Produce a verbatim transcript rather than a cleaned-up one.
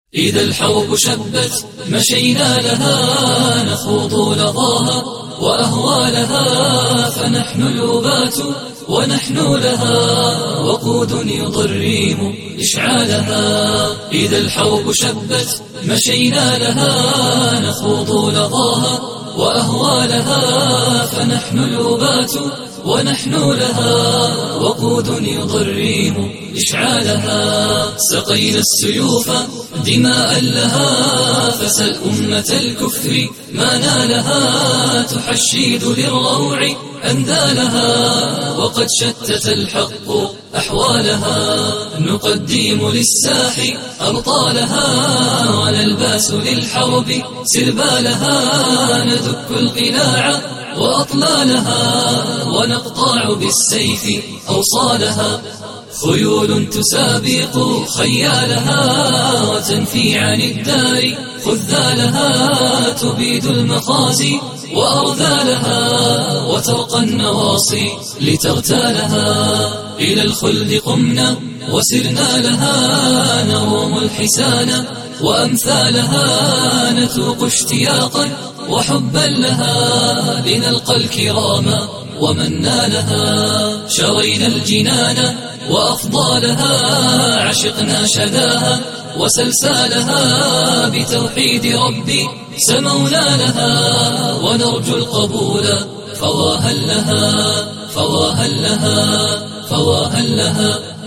إذا الحرب شبت مشينا لها، نخوض لظاها وأهوالها، فنحن الأبات ونحن لها وقود يضرم إشعالها. إذا الحرب شبت مشينا لها، نخوض لظاها وأهوالها، فنحن الأبات ونحن لها وقود يضرم إشعالها. سقينا السيوف دماء لها، فسل أمة الكفر ما نالها، تحشيد للروع أنذالها، وقد شتت الحق أحوالها. نقدم للساح أبطالها، ونلباس للحرب سربالها، ندك القلاع وأطلالها، ونقطع بالسيف أوصالها. خيول تسابق خيالها، وتنفي عن الدار خذالها، تبيد المخازي وأرذالها، وترقى النواصي لتغتالها. إلى الخلد قمنا وسرنا لها، نروم الحسان وأمثالها، نتوق اشتياقا وحبا لها، لنلقى الكرام ومن نالها. شرينا الجنان وأفضالها، عشقنا شذاها وسلسالها، بتوحيد ربي سمونا لها، ونرجو القبول فواها لها فواها لها فواها لها.